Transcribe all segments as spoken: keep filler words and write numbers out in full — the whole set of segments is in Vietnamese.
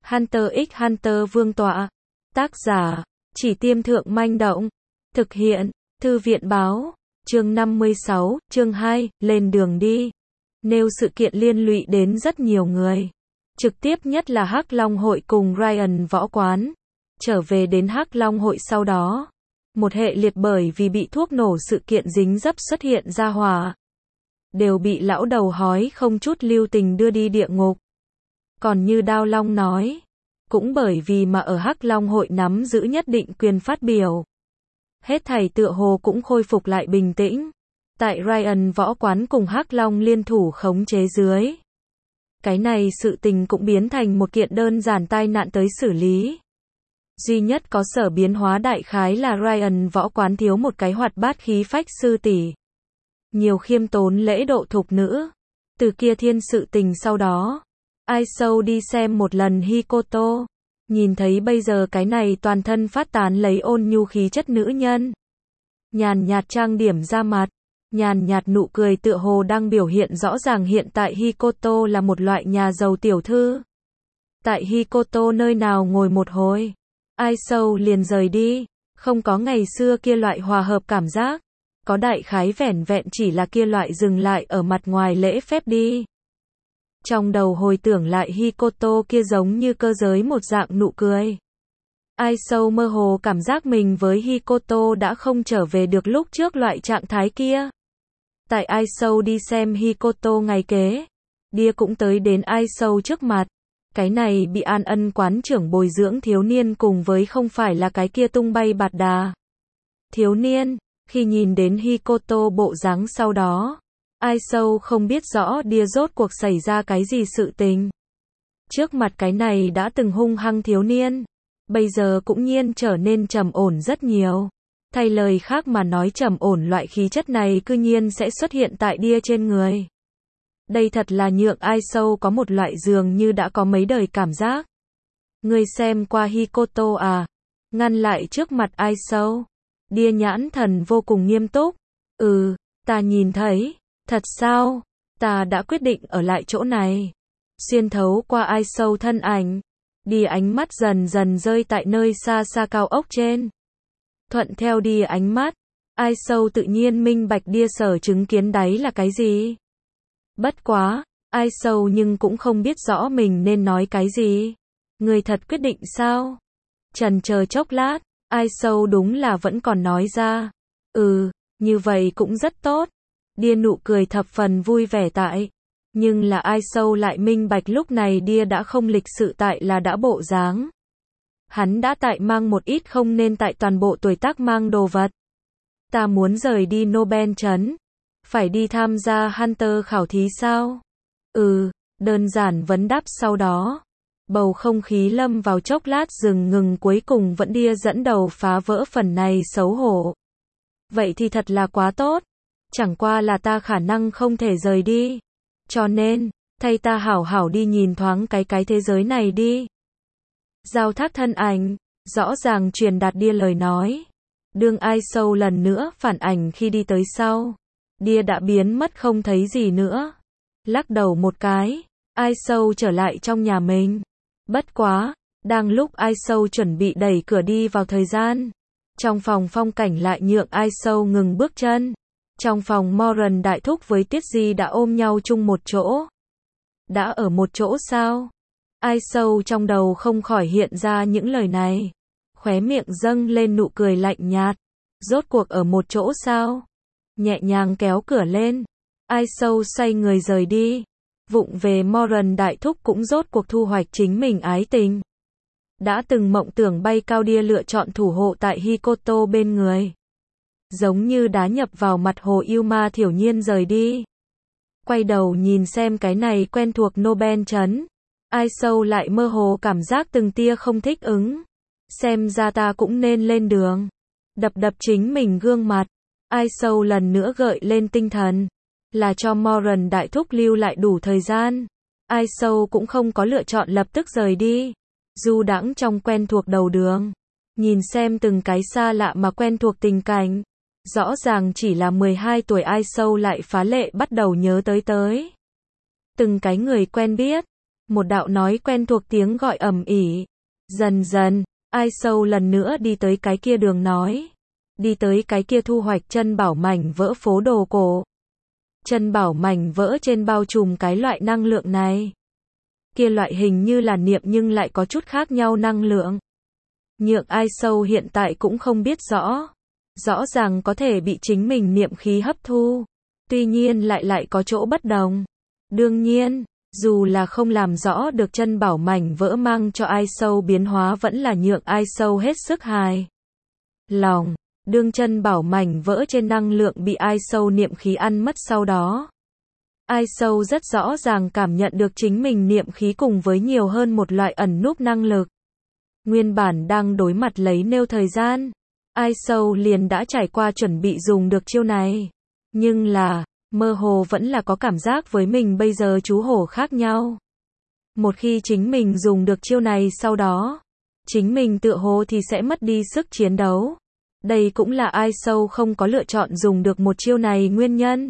Hunter x Hunter Vương tọa. Tác giả, Chỉ Tiêm Thượng Manh Động. Thực hiện, Thư viện Báo. Chương năm mươi sáu, chương hai, lên đường đi. Nêu sự kiện liên lụy đến rất nhiều người. Trực tiếp nhất là Hắc Long hội cùng Ryan võ quán. Trở về đến Hắc Long hội sau đó. Một hệ liệt bởi vì bị thuốc nổ sự kiện dính dấp xuất hiện ra hỏa. Đều bị lão đầu hói không chút lưu tình đưa đi địa ngục. Còn như Đao Long nói. Cũng bởi vì mà ở Hắc Long hội nắm giữ nhất định quyền phát biểu. Hết thảy tựa hồ cũng khôi phục lại bình tĩnh. Tại Ryan võ quán cùng Hắc Long liên thủ khống chế dưới. Cái này sự tình cũng biến thành một kiện đơn giản tai nạn tới xử lý. Duy nhất có sở biến hóa đại khái là Ryan võ quán thiếu một cái hoạt bát khí phách sư tỷ. Nhiều khiêm tốn lễ độ thục nữ. Từ kia thiên sự tình sau đó. Ai sâu đi xem một lần Hikoto. Nhìn thấy bây giờ cái này toàn thân phát tán lấy ôn nhu khí chất nữ nhân. Nhàn nhạt trang điểm ra mặt. Nhàn nhạt nụ cười tựa hồ đang biểu hiện rõ ràng hiện tại Hikoto là một loại nhà giàu tiểu thư. Tại Hikoto nơi nào ngồi một hồi. Ai sâu liền rời đi. Không có ngày xưa kia loại hòa hợp cảm giác. Có đại khái vẻn vẹn chỉ là kia loại dừng lại ở mặt ngoài lễ phép đi. Trong đầu hồi tưởng lại Hikoto kia giống như cơ giới một dạng nụ cười. Ai sâu mơ hồ cảm giác mình với Hikoto đã không trở về được lúc trước loại trạng thái kia. Tại ai sâu đi xem Hikoto ngày kế. Đia cũng tới đến ai sâu trước mặt. Cái này bị an ân quán trưởng bồi dưỡng thiếu niên cùng với không phải là cái kia tung bay bạt đà. Thiếu niên, khi nhìn đến Hikoto bộ dáng sau đó. Ai sâu không biết rõ Đia rốt cuộc xảy ra cái gì sự tình. Trước mặt cái này đã từng hung hăng thiếu niên. Bây giờ cũng nhiên trở nên trầm ổn rất nhiều. Thay lời khác mà nói trầm ổn loại khí chất này cư nhiên sẽ xuất hiện tại Đia trên người. Đây thật là nhượng ai sâu có một loại dường như đã có mấy đời cảm giác. Người xem qua Hikoto à? Ngăn lại trước mặt ai sâu. Đia nhãn thần vô cùng nghiêm túc. Ừ, ta nhìn thấy. Thật sao? Ta đã quyết định ở lại chỗ này. Xuyên thấu qua ai sâu thân ảnh. Đi ánh mắt dần dần rơi tại nơi xa xa cao ốc trên. Thuận theo đi ánh mắt. Ai sâu tự nhiên minh bạch Đia sở chứng kiến đấy là cái gì. Bất quá, ai sâu nhưng cũng không biết rõ mình nên nói cái gì. Người thật quyết định sao? Trần chờ chốc lát, ai sâu đúng là vẫn còn nói ra. Ừ, như vậy cũng rất tốt. Đia nụ cười thập phần vui vẻ tại. Nhưng là ai sâu lại minh bạch lúc này Đia đã không lịch sự tại là đã bộ dáng. Hắn đã tại mang một ít không nên tại toàn bộ tuổi tác mang đồ vật. Ta muốn rời đi Nobel trấn. Phải đi tham gia Hunter khảo thí sao? Ừ, đơn giản vấn đáp sau đó. Bầu không khí lâm vào chốc lát dừng ngừng cuối cùng vẫn Đia dẫn đầu phá vỡ phần này xấu hổ. Vậy thì thật là quá tốt. Chẳng qua là ta khả năng không thể rời đi. Cho nên, thay ta hảo hảo đi nhìn thoáng cái cái thế giới này đi. Giao thác thân ảnh, rõ ràng truyền đạt Đia lời nói. Đương ai sâu lần nữa phản ảnh khi đi tới sau. Đia đã biến mất không thấy gì nữa. Lắc đầu một cái, ai sâu trở lại trong nhà mình. Bất quá, đang lúc ai sâu chuẩn bị đẩy cửa đi vào thời gian. Trong phòng phong cảnh lại nhượng ai sâu ngừng bước chân. Trong phòng Moran đại thúc với Tiết Di đã ôm nhau chung một chỗ. Đã ở một chỗ sao? Ai sâu trong đầu không khỏi hiện ra những lời này. Khóe miệng dâng lên nụ cười lạnh nhạt. Rốt cuộc ở một chỗ sao? Nhẹ nhàng kéo cửa lên. Ai sâu xoay người rời đi. Vụng về Moran đại thúc cũng rốt cuộc thu hoạch chính mình ái tình. Đã từng mộng tưởng bay cao Đia lựa chọn thủ hộ tại Hikoto bên người. Giống như đá nhập vào mặt hồ yêu ma thiểu nhiên rời đi. Quay đầu nhìn xem cái này quen thuộc Nobel trấn. Ai sâu lại mơ hồ cảm giác từng tia không thích ứng. Xem ra ta cũng nên lên đường. Đập đập chính mình gương mặt. Ai sâu lần nữa gợi lên tinh thần. Là cho Moran đại thúc lưu lại đủ thời gian. Ai sâu cũng không có lựa chọn lập tức rời đi. Du đãng trong quen thuộc đầu đường. Nhìn xem từng cái xa lạ mà quen thuộc tình cảnh. Rõ ràng chỉ là mười hai tuổi ai sâu lại phá lệ bắt đầu nhớ tới tới. Từng cái người quen biết. Một đạo nói quen thuộc tiếng gọi ầm ĩ. Dần dần, Ai Sâu lần nữa đi tới cái kia đường nói. Đi tới cái kia thu hoạch chân bảo mảnh vỡ phố đồ cổ. Chân bảo mảnh vỡ trên bao trùm cái loại năng lượng này. Kia loại hình như là niệm nhưng lại có chút khác nhau năng lượng. Nhượng Ai Sâu hiện tại cũng không biết rõ. Rõ ràng có thể bị chính mình niệm khí hấp thu. Tuy nhiên lại lại có chỗ bất đồng. Đương nhiên, dù là không làm rõ được chân bảo mảnh vỡ mang cho Ai Sâu biến hóa vẫn là nhượng Ai Sâu hết sức hài lòng. Đương chân bảo mảnh vỡ trên năng lượng bị Ai Sâu niệm khí ăn mất sau đó. Ai Sâu rất rõ ràng cảm nhận được chính mình niệm khí cùng với nhiều hơn một loại ẩn núp năng lực. Nguyên bản đang đối mặt lấy nêu thời gian. Ai Sâu liền đã trải qua chuẩn bị dùng được chiêu này. Nhưng là, mơ hồ vẫn là có cảm giác với mình bây giờ chú hổ khác nhau. Một khi chính mình dùng được chiêu này sau đó, chính mình tựa hồ thì sẽ mất đi sức chiến đấu. Đây cũng là Ai Sâu không có lựa chọn dùng được một chiêu này nguyên nhân.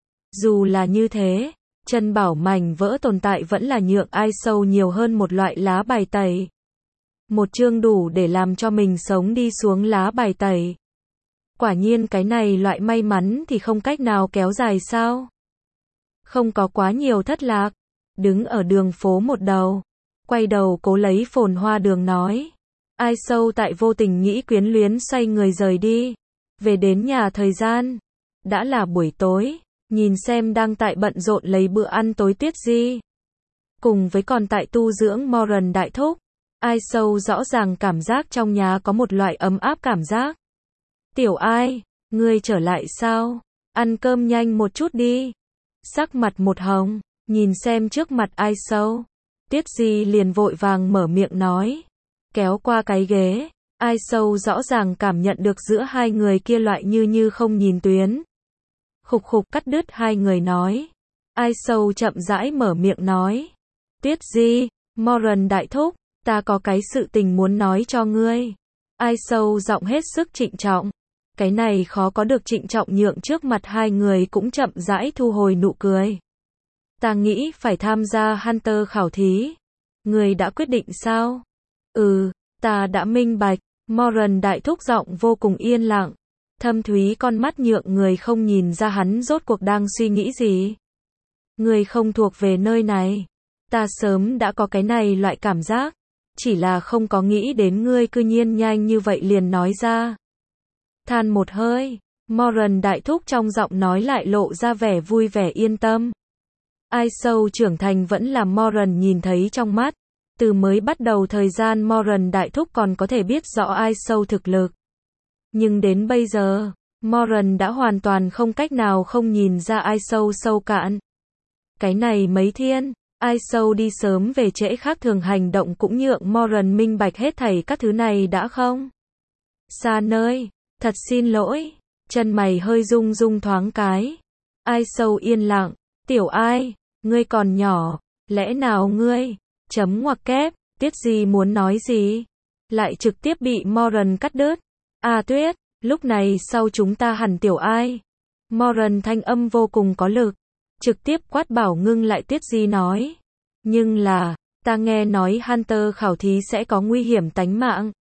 Dù là như thế, chân bảo mảnh vỡ tồn tại vẫn là nhượng Ai Sâu nhiều hơn một loại lá bài tẩy. Một chương đủ để làm cho mình sống đi xuống lá bài tẩy. Quả nhiên cái này loại may mắn thì không cách nào kéo dài sao? Không có quá nhiều thất lạc. Đứng ở đường phố một đầu. Quay đầu cố lấy phồn hoa đường nói. Ai Sâu tại vô tình nghĩ quyến luyến xoay người rời đi. Về đến nhà thời gian. Đã là buổi tối. Nhìn xem đang tại bận rộn lấy bữa ăn tối Tuyết Di. Cùng với còn tại tu dưỡng Moran đại thúc. Ai Sâu rõ ràng cảm giác trong nhà có một loại ấm áp cảm giác. Tiểu Ai, ngươi trở lại sao? Ăn cơm nhanh một chút đi. Sắc mặt một hồng, nhìn xem trước mặt Ai Sâu. Tuyết Di liền vội vàng mở miệng nói. Kéo qua cái ghế, Ai Sâu rõ ràng cảm nhận được giữa hai người kia loại như như không nhìn tuyến. Khục khục cắt đứt hai người nói. Ai Sâu chậm rãi mở miệng nói. Tuyết Di, Moran đại thúc, ta có cái sự tình muốn nói cho ngươi. Ai Sâu giọng hết sức trịnh trọng. Cái này khó có được trịnh trọng nhượng trước mặt hai người cũng chậm rãi thu hồi nụ cười. Ta nghĩ phải tham gia Hunter khảo thí. Ngươi đã quyết định sao? Ừ, ta đã minh bạch. Moran đại thúc giọng vô cùng yên lặng. Thâm thúy con mắt nhượng người không nhìn ra hắn rốt cuộc đang suy nghĩ gì. Ngươi không thuộc về nơi này. Ta sớm đã có cái này loại cảm giác. Chỉ là không có nghĩ đến ngươi cư nhiên nhanh như vậy liền nói ra. Than một hơi, Moran đại thúc trong giọng nói lại lộ ra vẻ vui vẻ yên tâm. Ai Sâu trưởng thành vẫn là Moran nhìn thấy trong mắt. Từ mới bắt đầu thời gian Moran đại thúc còn có thể biết rõ Ai Sâu thực lực. Nhưng đến bây giờ, Moran đã hoàn toàn không cách nào không nhìn ra Ai Sâu sâu cạn. Cái này mấy thiên, Ai Sâu đi sớm về trễ khác thường hành động cũng nhượng Moran minh bạch hết thảy các thứ này đã không? Xa nơi, thật xin lỗi, chân mày hơi rung rung thoáng cái. Ai Sâu yên lặng, tiểu Ai, ngươi còn nhỏ, lẽ nào ngươi, chấm ngoặc kép, Tuyết Di muốn nói gì? Lại trực tiếp bị Moran cắt đứt. À Tuyết, lúc này sau chúng ta hẳn tiểu Ai. Moran thanh âm vô cùng có lực. Trực tiếp quát bảo ngưng lại Tuyết Di nói. Nhưng là, ta nghe nói Hunter khảo thí sẽ có nguy hiểm tánh mạng.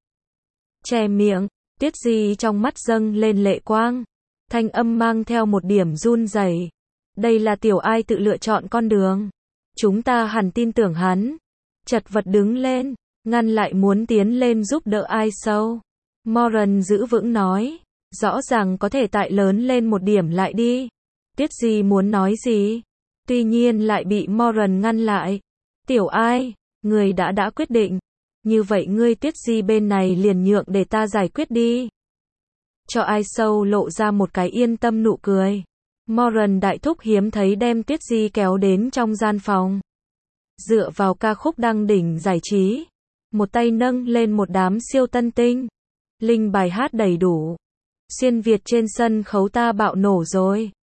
Che miệng, Tuyết Di trong mắt dâng lên lệ quang. Thanh âm mang theo một điểm run rẩy. Đây là tiểu Ai tự lựa chọn con đường. Chúng ta hẳn tin tưởng hắn. Chật vật đứng lên, ngăn lại muốn tiến lên giúp đỡ Ai Sâu. Moran giữ vững nói. Rõ ràng có thể tại lớn lên một điểm lại đi. Tuyết Di muốn nói gì? Tuy nhiên lại bị Moran ngăn lại. Tiểu Ai, người đã đã quyết định. Như vậy ngươi Tuyết Di bên này liền nhượng để ta giải quyết đi. Cho Ai Sâu lộ ra một cái yên tâm nụ cười. Moran đại thúc hiếm thấy đem Tuyết Di kéo đến trong gian phòng. Dựa vào ca khúc đăng đỉnh giải trí. Một tay nâng lên một đám siêu tân tinh. Linh bài hát đầy đủ. Xuyên Việt trên sân khấu ta bạo nổ rồi.